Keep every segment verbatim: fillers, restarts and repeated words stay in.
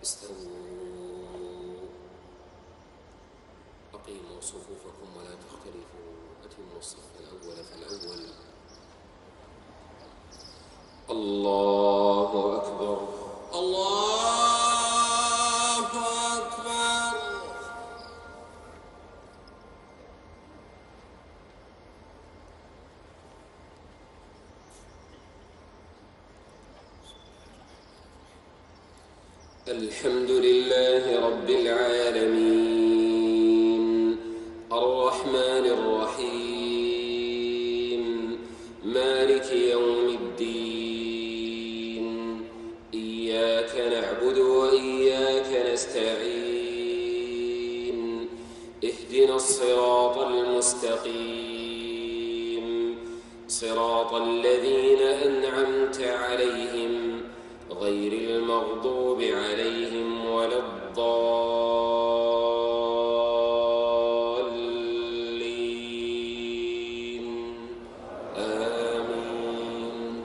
استووا أقيموا صفوفكم ولا تختلفوا أتموا الصف الأول فالأول. الله أكبر الله أكبر. الحمد لله رب العالمين الرحمن الرحيم مالك يوم الدين. إياك نعبد وإياك نستعين. اهدنا الصراط المستقيم صراط الذين أنعمت عليهم غير المغضوب عليهم ولا الضالين آمين.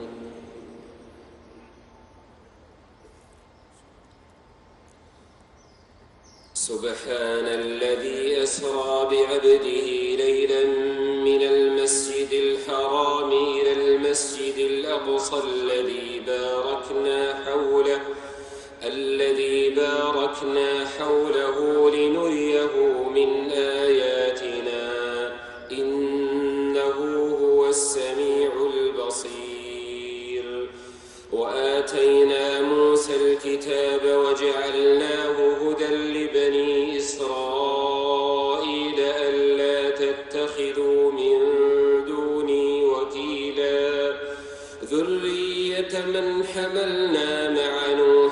سبحان الذي أسرى بعبده ليلا من المسجد الحرام إلى المسجد الأقصى الذي باركنا حوله الذي باركنا حوله لنريه من آياتنا إنه هو السميع البصير. وآتينا موسى الكتاب وجعلناه هدى لبني إسرائيل ألا تتخذوا من دوني وكيلا ذرية من حملنا مع نوح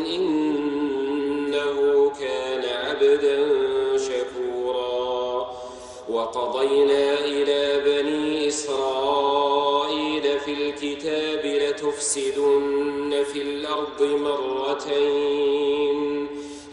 إنه كان عبدا شكورا. وقضينا إلى بني إسرائيل في الكتاب لتفسدن في الأرض مرتين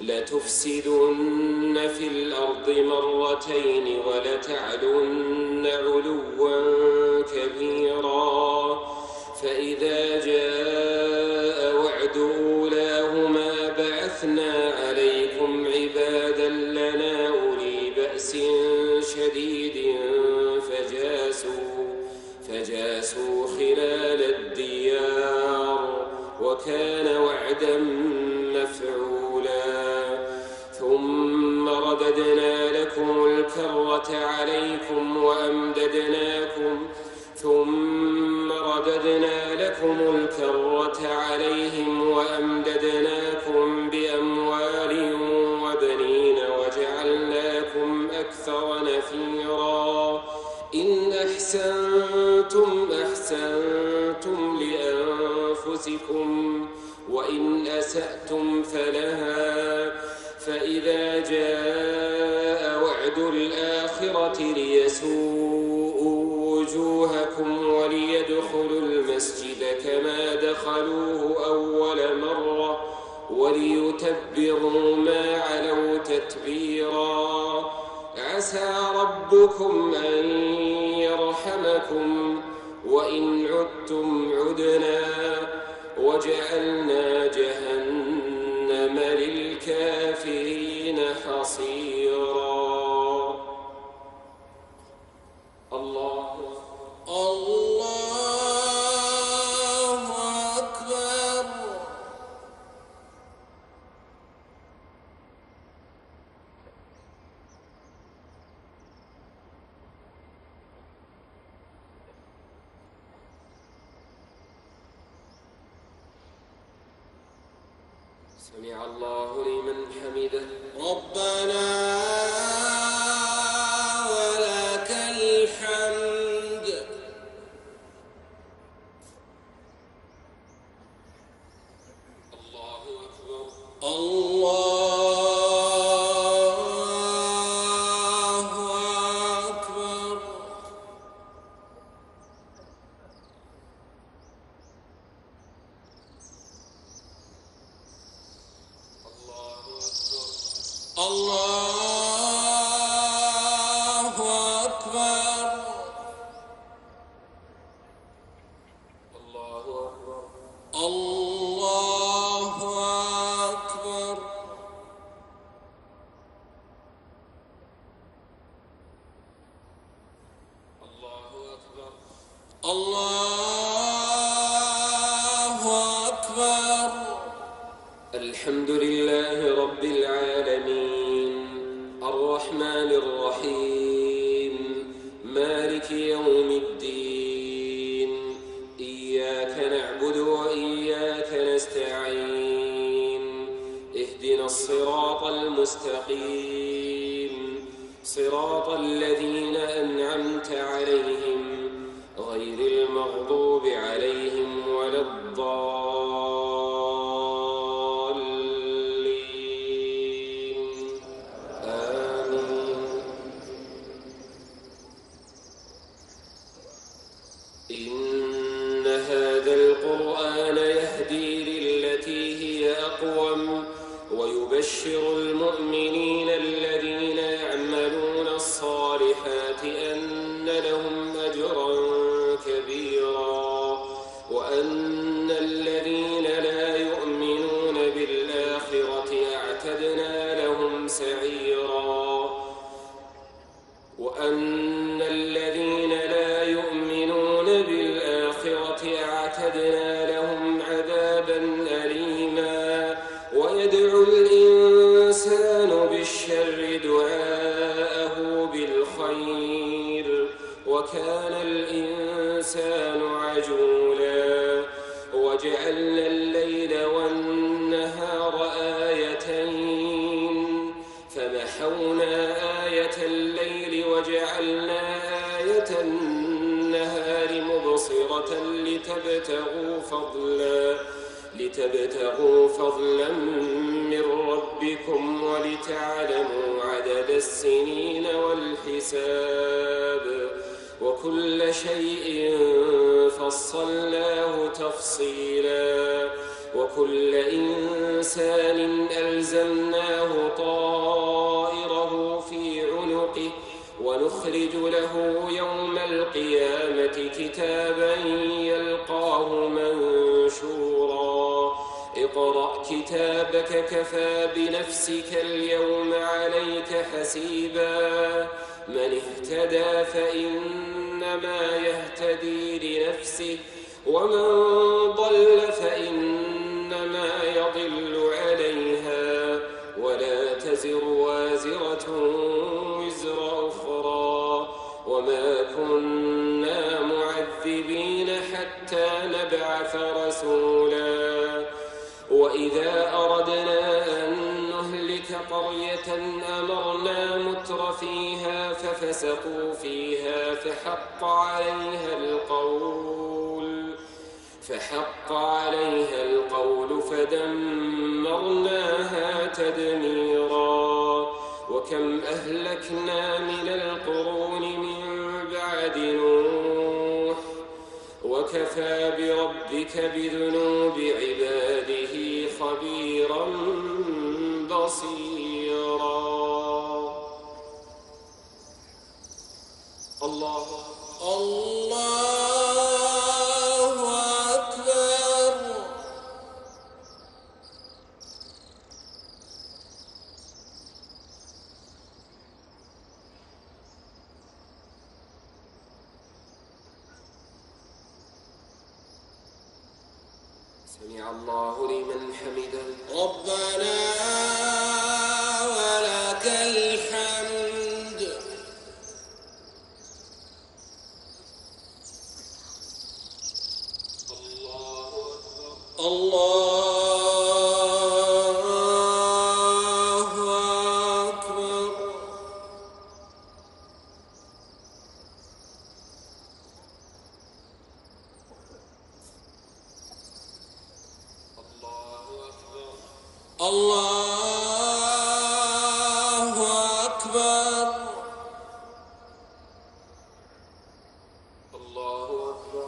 لتفسدن في الأرض مرتين ولتعلن علوا كبيرا. فإذا جاء وعد أولاهما بعثنا عليكم عبادا لنا أولي بأس شديد فجاسوا فجاسوا خلال الديار وكان وعدا مفعولا. ثم رددنا لكم الكرة عليكم وأمددناكم ثم رددنا لكم الكرة عليهم وأمددناكم بأموال وبنين وجعلناكم أكثر نفيرا. إن أحسنتم أحسنتم لأنفسكم وإن أسأتم فلها. فإذا جاء وعد الآخرة ليسوءوا وجوهكم وليدخلوا المسجد كما دخلوه أول مرة وليتبروا ما علوا تتبيرا. عسى ربكم أن يرحمكم وإن عدتم عدنا وجعلنا جهنم للكافرين حصيرا. الله الله أكبر. سمع الله لمن حمده ربنا ولك الحمد. الله أكبر الله أكبر. الله أكبر الله أكبر الله أكبر. الحمد لله رب العالمين الرحمن الرحيم مالك يوم الدين إياك نعبد وإياك نستعين اهدنا الصراط المستقيم صراط الذين أنعمت عليهم غير المغضوب عليهم ولا الضالين آمين. إن هذا القرآن يهدي للتي هي أقوم ويبشر المؤمنين الذين يعملون الصالحات أن لهم أجرا كبيرا وأن الذين لا يؤمنون بالآخرة أعتدنا لهم سعيرا وأن الذين لا يؤمنون بالآخرة أعتدنا لهم عذابا أليما ويدعو الإنسان بالشر دعاءه بالخير وكان الإنسان عجولا وجعلنا الليل والنهار آيتين فمحونا آية الليل وجعلنا آية النهار مبصرة لتبتغوا فضلا لتبتغوا فضلا من ربكم ولتعلموا عدد السنين والحساب وكل شيء فصلناه تفصيلا وكل إنسان ألزمناه طائره في عنقه ونخرج له يوم القيامة كتابا يلقاه منشورا اقرأ كتابك كفى بنفسك اليوم عليك حسيبا من اهتدى فإنما يهتدي لنفسه ومن ضل فإنما يضل عليها ولا تزر وازرة وزر أخرى وما كنا معذبين حتى نبعث رسولا وإذا أردنا أن نهلك قرية أمرنا متر فيها ففسقوا فيها فحق عليها القول فحق عليها القول فدمرناها تدميرا وكم أهلكنا من القرون من بعد نوح وكفى بربك بذنوب عباده خبيرا بصيرا. الله الله أكبر. سمع الله لمن حمده ربنا ولك الحمد. الله أكبر. الله أكبر. الله أكبر. الله أكبر.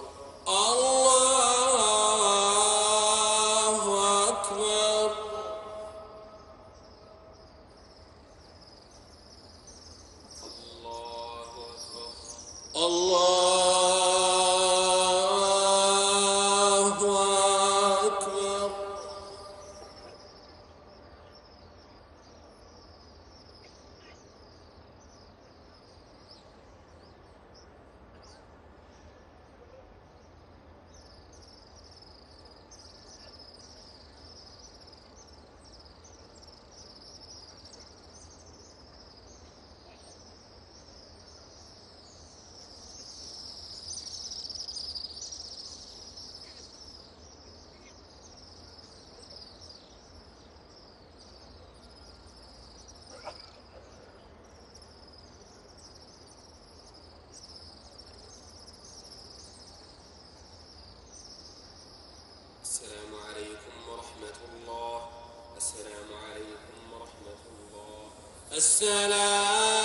الله أكبر. الله أكبر. الله أكبر. السلام